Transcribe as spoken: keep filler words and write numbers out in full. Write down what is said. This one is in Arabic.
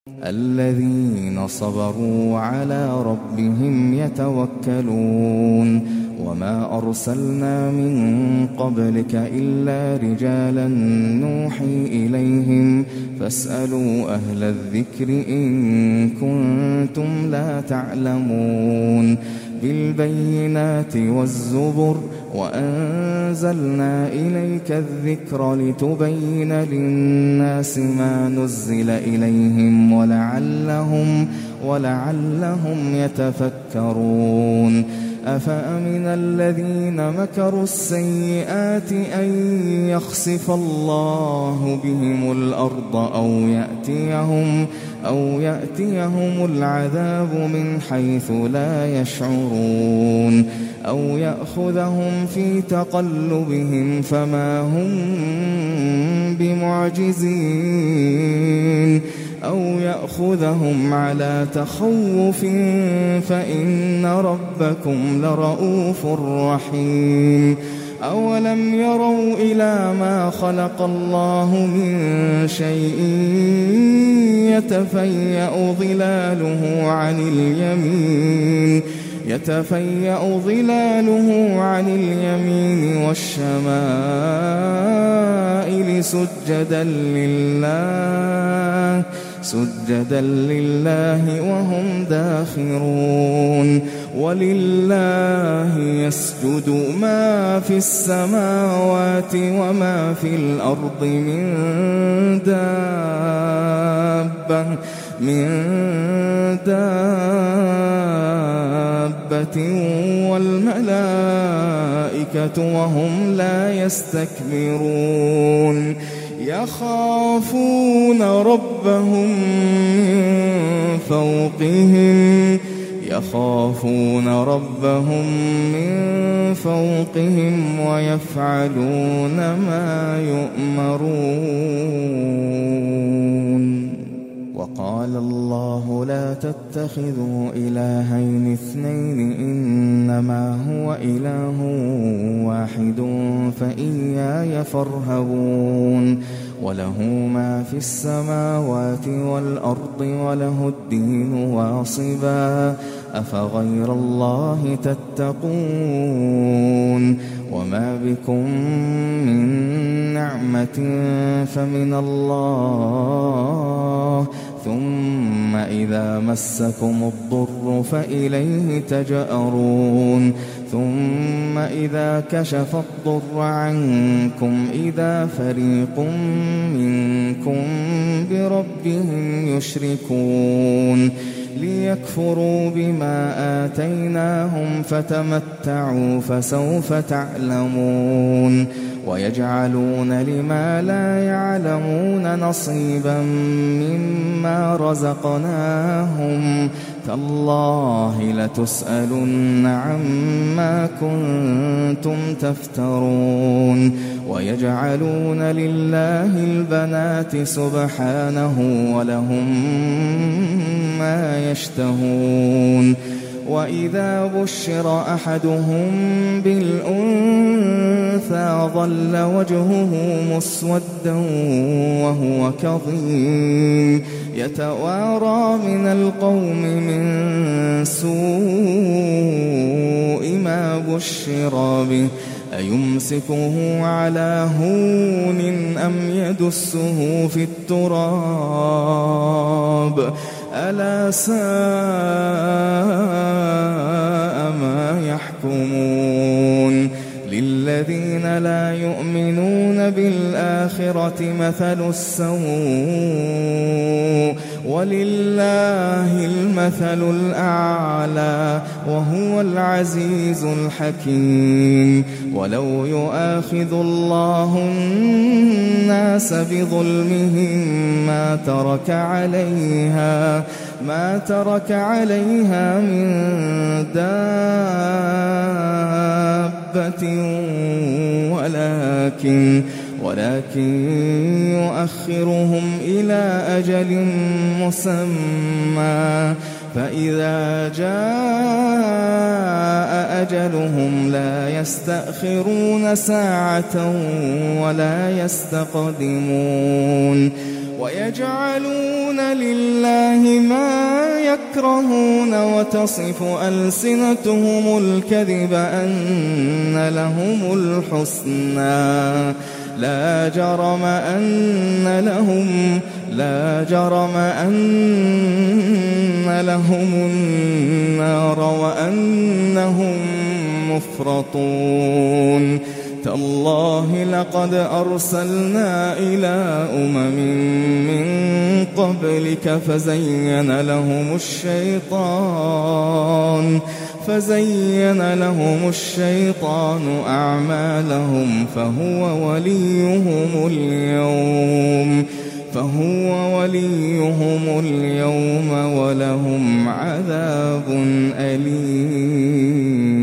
الذين صبروا وعلى ربهم يتوكلون وما أرسلنا من قبلك إلا رجالا نوحي إليهم فاسألوا أهل الذكر إن كنتم لا تعلمون بالبينات والزبر وأنزلنا إليك الذكر لتبين للناس ما نزل إليهم ولعلهم, ولعلهم يتفكرون أفأمن الذين مكروا السيئات أن يخسف الله بهم الأرض أو يأتيهم, أو يأتيهم العذاب من حيث لا يشعرون أو يأخذهم في تقلبهم فما هم بمعجزين أو يأخذهم على تخوف فإن ربكم لرؤوف رحيم أولم يروا إلى ما خلق الله من شيء يتفيأ ظلاله عن اليمين يتفيأ ظلاله عن اليمين والشمائل سجدا لله سجدا لله وهم داخرون ولله يسجد ما في السماوات وما في الأرض من دابة من دابة والملائكة وهم لا يستكبرون يخافون ربهم من فوقهم يخافون ربهم من فوقهم ويفعلون ما يؤمرون وقال الله لا تتخذوا إلهين اثنين إنما هو إله واحد فإياي فارهبون وله ما في السماوات والأرض وله الدين واصبا أفغير الله تتقون وما بكم من نعمة فمن الله ثم إذا مسكم الضر فإليه تجأرون ثم إذا كشف الضر عنكم إذا فريق منكم بربهم يشركون ليكفروا بما آتيناهم فتمتعوا فسوف تعلمون ويجعلون لما لا يعلمون نصيبا مما رزقناهم تالله لتسألن عما كنتم تفترون ويجعلون لله البنات سبحانه ولهم ما يشتهون وإذا بشر أحدهم بالأنثى ظل وجهه مسودا وهو كظيم يتوارى من القوم من سوء ما بشر به أيمسكه على هون أم يدسه في التراب ألا ساء ما يحكمون للذين لا يؤمنون بالآخرة مثل السوء ولله المثل الأعلى وهو العزيز الحكيم ولو يؤاخذ الله الناس بظلمهم ما ترك عليها ما ترك عليها من دابة ولكن ولكن يؤخرهم إلى أجل مسمى فإذا جاء أجلهم لا يستأخرون ساعة ولا يستقدمون ويجعلون لله ما يكرهون وتصف ألسنتهم الكذب أن لهم الحسنى لا جرم أن لهم لا جرم أن لهم النار وأنهم مفرطون تالله لقد أرسلنا إلى أمم من قبلك فزين لهم الشيطان فزين لهم الشيطان أعمالهم فهو وليهم اليوم فهو وليهم اليوم ولهم عذاب أليم.